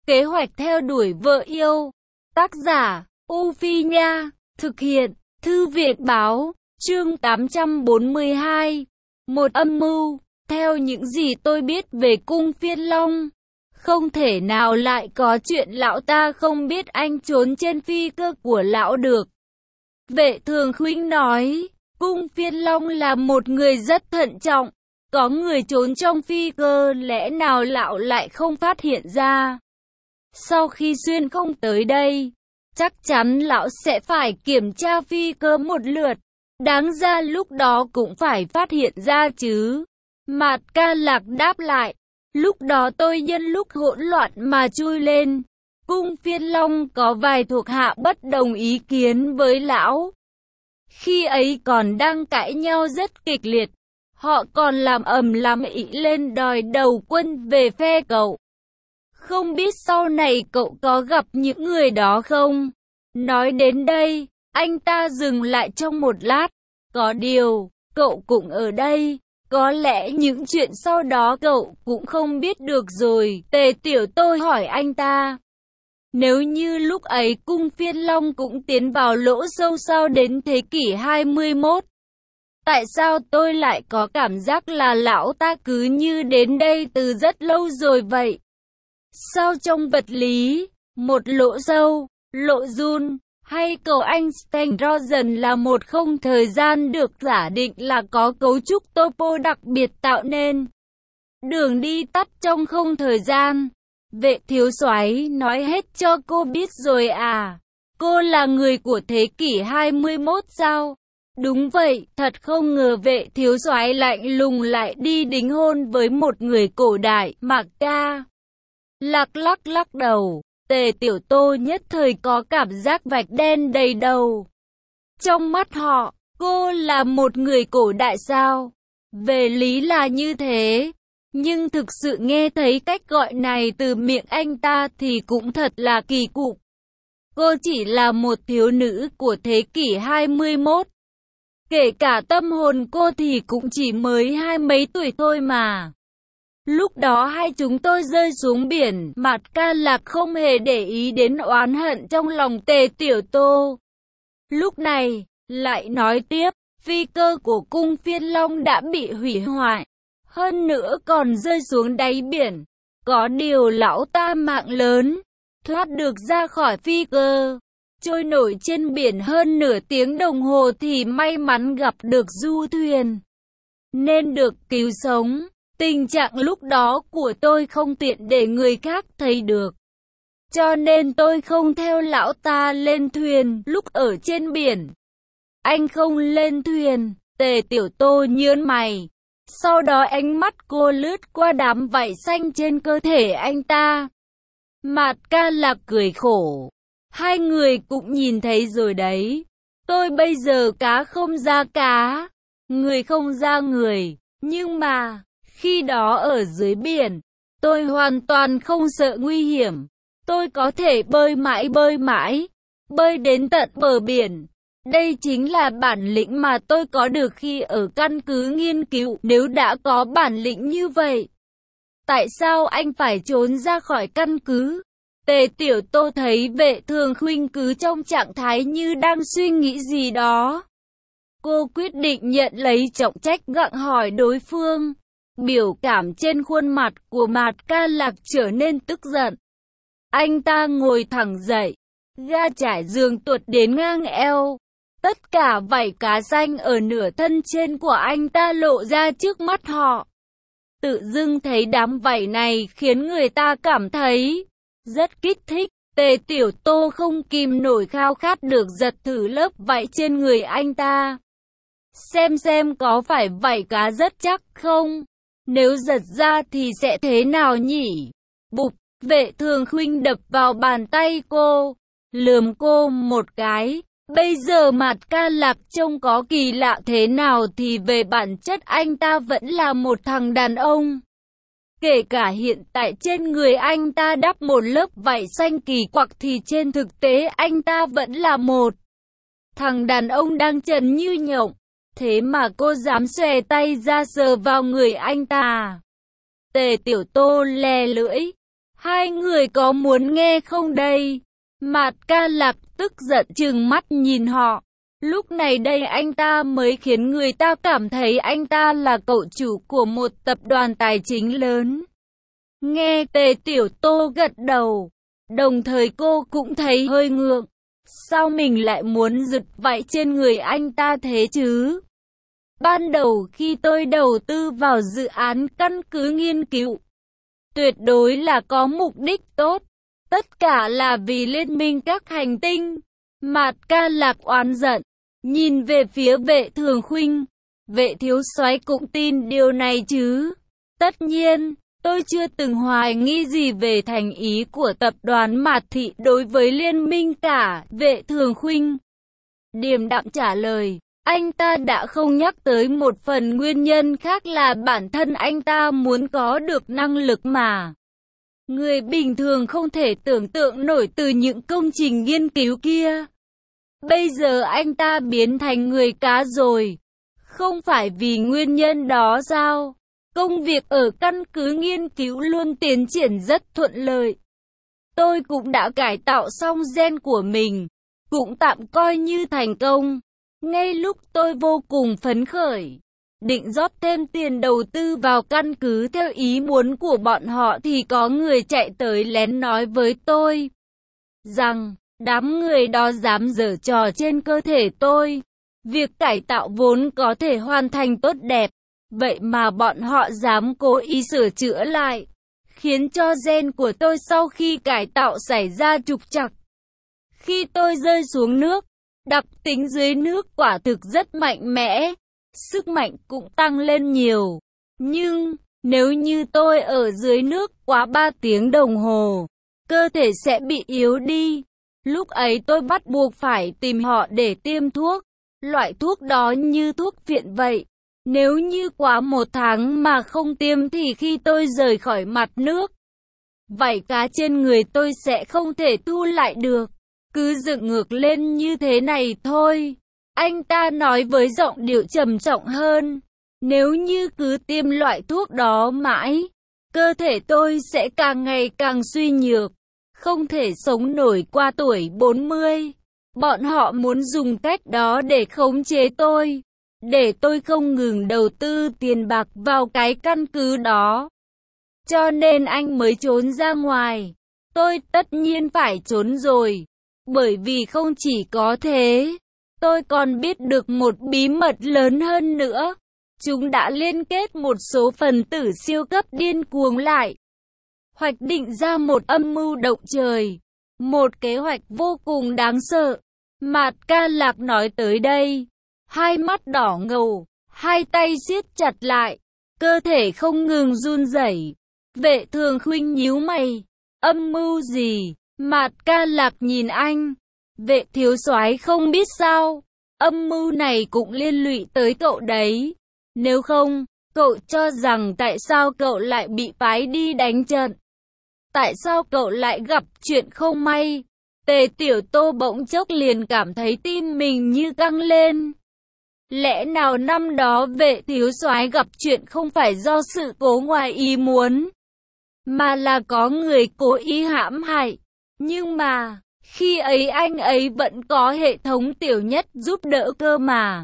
Kế hoạch theo đuổi vợ yêu. Tác giả, U Phi Nha. Thực hiện, Thư viện Báo. Chương 842. Một âm mưu. Theo những gì tôi biết về cung Phiên Long, không thể nào lại có chuyện lão ta không biết anh trốn trên phi cơ của lão được. Vệ Thường Khuynh nói, cung Phiên Long là một người rất thận trọng. Có người trốn trong phi cơ, lẽ nào lão lại không phát hiện ra? Sau khi xuyên không tới đây, chắc chắn lão sẽ phải kiểm tra phi cơ một lượt. Đáng ra lúc đó cũng phải phát hiện ra chứ. Mạt Ca Lạc đáp lại, lúc đó tôi nhân lúc hỗn loạn mà chui lên. Cung Phiên Long có vài thuộc hạ bất đồng ý kiến với lão. Khi ấy còn đang cãi nhau rất kịch liệt. Họ còn làm ầm ĩ lên đòi đầu quân về phe cậu. Không biết sau này cậu có gặp những người đó không? Nói đến đây, anh ta dừng lại trong một lát. Có điều, cậu cũng ở đây. Có lẽ những chuyện sau đó cậu cũng không biết được rồi. Tề Tiểu Tôi hỏi anh ta. Nếu như lúc ấy cung Phiên Long cũng tiến vào lỗ sâu sau đến thế kỷ 21. Tại sao tôi lại có cảm giác là lão ta cứ như đến đây từ rất lâu rồi vậy? Sao trong vật lý, một lỗ sâu, lỗ Jun, hay cầu Einstein-Rosen là một không thời gian được giả định là có cấu trúc topo đặc biệt tạo nên? Đường đi tắt trong không thời gian. Vệ thiếu soái nói hết cho cô biết rồi à? Cô là người của thế kỷ 21 sao? Đúng vậy, thật không ngờ vệ thiếu soái lạnh lùng lại đi đính hôn với một người cổ đại. Mạc Ca Lạc lắc đầu. Tề Tiểu Tô nhất thời có cảm giác vạch đen đầy đầu. Trong mắt họ, cô là một người cổ đại sao? Về lý là như thế, nhưng thực sự nghe thấy cách gọi này từ miệng anh ta thì cũng thật là kỳ cục. Cô chỉ là một thiếu nữ của thế kỷ 21. Kể cả tâm hồn cô thì cũng chỉ mới 20 mấy tuổi thôi mà. Lúc đó hai chúng tôi rơi xuống biển, Mạt Ca Lạc không hề để ý đến oán hận trong lòng Tề Tiểu Tô. Lúc này, lại nói tiếp, phi cơ của cung Phiên Long đã bị hủy hoại, hơn nữa còn rơi xuống đáy biển. Có điều lão ta mạng lớn, thoát được ra khỏi phi cơ, trôi nổi trên biển hơn nửa tiếng đồng hồ thì may mắn gặp được du thuyền, nên được cứu sống. Tình trạng lúc đó của tôi không tiện để người khác thấy được, cho nên tôi không theo lão ta lên thuyền lúc ở trên biển. Anh không lên thuyền? Tề Tiểu Tô nhướng mày. Sau đó ánh mắt cô lướt qua đám vảy xanh trên cơ thể anh ta. Mạt Ca Lạc cười khổ. Hai người cũng nhìn thấy rồi đấy. Tôi bây giờ cá không ra cá, người không ra người. Nhưng mà, khi đó ở dưới biển, tôi hoàn toàn không sợ nguy hiểm. Tôi có thể bơi mãi, bơi đến tận bờ biển. Đây chính là bản lĩnh mà tôi có được khi ở căn cứ nghiên cứu. Nếu đã có bản lĩnh như vậy, tại sao anh phải trốn ra khỏi căn cứ? Tề Tiểu Tô thấy Vệ Thường Khuynh cứ trong trạng thái như đang suy nghĩ gì đó. Cô quyết định nhận lấy trọng trách gặng hỏi đối phương. Biểu cảm trên khuôn mặt của Mạt Ca Lạc trở nên tức giận. Anh ta ngồi thẳng dậy, ga trải giường tuột đến ngang eo. Tất cả vảy cá xanh ở nửa thân trên của anh ta lộ ra trước mắt họ. Tự dưng thấy đám vảy này khiến người ta cảm thấy rất kích thích. Tề Tiểu Tô không kìm nổi khao khát được giật thử lớp vảy trên người anh ta. Xem có phải vảy cá rất chắc không? Nếu giật ra thì sẽ thế nào nhỉ? Bụp, Vệ Thường Khuynh đập vào bàn tay cô, lườm cô một cái. Bây giờ Mạt Ca Lạc trông có kỳ lạ thế nào thì về bản chất anh ta vẫn là một thằng đàn ông. Kể cả hiện tại trên người anh ta đắp một lớp vảy xanh kỳ quặc thì trên thực tế anh ta vẫn là một thằng đàn ông đang trần như nhộng. Thế mà cô dám xòe tay ra sờ vào người anh ta. Tề Tiểu Tô lè lưỡi. Hai người có muốn nghe không đây? Mạt Ca Lạc tức giận trừng mắt nhìn họ. Lúc này đây anh ta mới khiến người ta cảm thấy anh ta là cậu chủ của một tập đoàn tài chính lớn. Nghe Tề Tiểu Tô gật đầu, đồng thời cô cũng thấy hơi ngượng. Sao mình lại muốn giật vạy trên người anh ta thế chứ? Ban đầu khi tôi đầu tư vào dự án căn cứ nghiên cứu, tuyệt đối là có mục đích tốt. Tất cả là vì liên minh các hành tinh. Mạt Ca Lạc oán giận, nhìn về phía Vệ Thường Khuynh. Vệ thiếu soái cũng tin điều này chứ? Tất nhiên, tôi chưa từng hoài nghi gì về thành ý của tập đoàn Mạt Thị đối với liên minh cả. Vệ Thường Khuynh điềm đạm trả lời. Anh ta đã không nhắc tới một phần nguyên nhân khác là bản thân anh ta muốn có được năng lực mà người bình thường không thể tưởng tượng nổi từ những công trình nghiên cứu kia. Bây giờ anh ta biến thành người cá rồi. Không phải vì nguyên nhân đó sao? Công việc ở căn cứ nghiên cứu luôn tiến triển rất thuận lợi. Tôi cũng đã cải tạo xong gen của mình, cũng tạm coi như thành công. Ngay lúc tôi vô cùng phấn khởi, định rót thêm tiền đầu tư vào căn cứ theo ý muốn của bọn họ thì có người chạy tới lén nói với tôi rằng đám người đó dám giở trò trên cơ thể tôi. Việc cải tạo vốn có thể hoàn thành tốt đẹp, vậy mà bọn họ dám cố ý sửa chữa lại, khiến cho gen của tôi sau khi cải tạo xảy ra trục trặc. Khi tôi rơi xuống nước, đặc tính dưới nước quả thực rất mạnh mẽ, sức mạnh cũng tăng lên nhiều. Nhưng, nếu như tôi ở dưới nước quá 3 tiếng đồng hồ, cơ thể sẽ bị yếu đi. Lúc ấy tôi bắt buộc phải tìm họ để tiêm thuốc. Loại thuốc đó như thuốc viện vậy. Nếu như quá 1 tháng mà không tiêm thì khi tôi rời khỏi mặt nước, vảy cá trên người tôi sẽ không thể thu lại được. Cứ dựng ngược lên như thế này thôi. Anh ta nói với giọng điệu trầm trọng hơn. Nếu như cứ tiêm loại thuốc đó mãi, cơ thể tôi sẽ càng ngày càng suy nhược, không thể sống nổi qua tuổi 40. Bọn họ muốn dùng cách đó để khống chế tôi, để tôi không ngừng đầu tư tiền bạc vào cái căn cứ đó. Cho nên anh mới trốn ra ngoài. Tôi tất nhiên phải trốn rồi. Bởi vì không chỉ có thế, tôi còn biết được một bí mật lớn hơn nữa. Chúng đã liên kết một số phần tử siêu cấp điên cuồng lại, hoạch định ra một âm mưu động trời, một kế hoạch vô cùng đáng sợ. Mạt Ca Lạc nói tới đây, hai mắt đỏ ngầu, hai tay siết chặt lại, cơ thể không ngừng run rẩy. Vệ Thường Khuynh nhíu mày, âm mưu gì? Mạt Ca Lạc nhìn anh. Vệ thiếu soái không biết sao, âm mưu này cũng liên lụy tới cậu đấy. Nếu không, cậu cho rằng tại sao cậu lại bị phái đi đánh trận? Tại sao cậu lại gặp chuyện không may? Tề Tiểu Tô bỗng chốc liền cảm thấy tim mình như căng lên. Lẽ nào năm đó vệ thiếu soái gặp chuyện không phải do sự cố ngoài ý muốn, mà là có người cố ý hãm hại? Nhưng mà, khi ấy anh ấy vẫn có hệ thống Tiểu Nhất giúp đỡ cơ mà.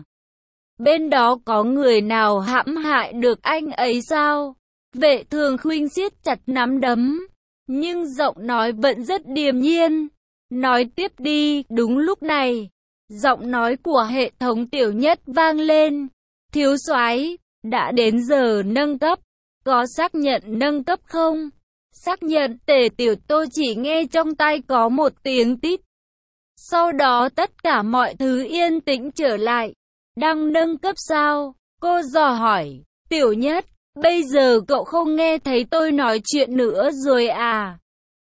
Bên đó có người nào hãm hại được anh ấy sao? Vệ Thường Khuynh siết chặt nắm đấm, nhưng giọng nói vẫn rất điềm nhiên. Nói tiếp đi. Đúng lúc này, giọng nói của hệ thống Tiểu Nhất vang lên. Thiếu soái, đã đến giờ nâng cấp. Có xác nhận nâng cấp không? Xác nhận. Tề Tiểu Tô chỉ nghe trong tai có một tiếng tít. Sau đó tất cả mọi thứ yên tĩnh trở lại. Đang nâng cấp sao? Cô dò hỏi. Tiểu Nhất, bây giờ cậu không nghe thấy tôi nói chuyện nữa rồi à?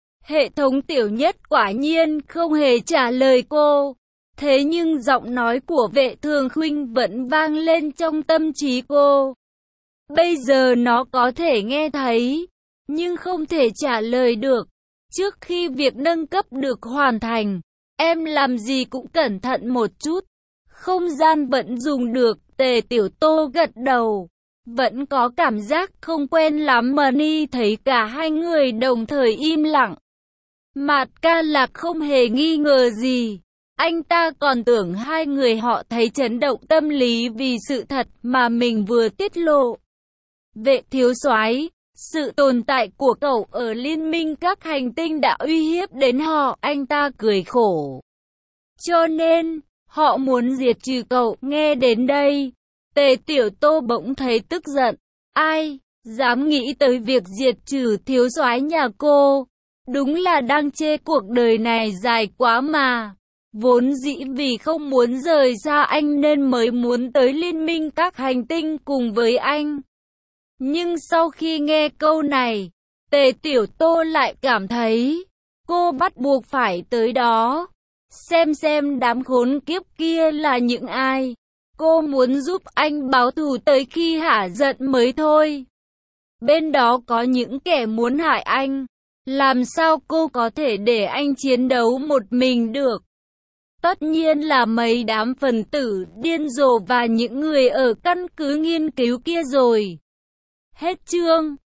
Hệ thống Tiểu Nhất quả nhiên không hề trả lời cô. Thế nhưng giọng nói của Vệ Thường Khuynh vẫn vang lên trong tâm trí cô. Bây giờ nó có thể nghe thấy, nhưng không thể trả lời được. Trước khi việc nâng cấp được hoàn thành, em làm gì cũng cẩn thận một chút. Không gian vẫn dùng được. Tề Tiểu Tô gật đầu. Vẫn có cảm giác không quen lắm. Money thấy cả hai người đồng thời im lặng. Mạt Ca Lạc không hề nghi ngờ gì. Anh ta còn tưởng hai người họ thấy chấn động tâm lý vì sự thật mà mình vừa tiết lộ. Vệ thiếu soái, sự tồn tại của cậu ở liên minh các hành tinh đã uy hiếp đến họ. Anh ta cười khổ. Cho nên, họ muốn diệt trừ cậu. Nghe đến đây, Tề Tiểu Tô bỗng thấy tức giận. Ai dám nghĩ tới việc diệt trừ thiếu soái nhà cô? Đúng là đang chê cuộc đời này dài quá mà. Vốn dĩ vì không muốn rời xa anh nên mới muốn tới liên minh các hành tinh cùng với anh. Nhưng sau khi nghe câu này, Tề Tiểu Tô lại cảm thấy cô bắt buộc phải tới đó. Xem đám khốn kiếp kia là những ai. Cô muốn giúp anh báo thù tới khi hả giận mới thôi. Bên đó có những kẻ muốn hại anh. Làm sao cô có thể để anh chiến đấu một mình được? Tất nhiên là mấy đám phần tử điên rồ và những người ở căn cứ nghiên cứu kia rồi. Hết chương.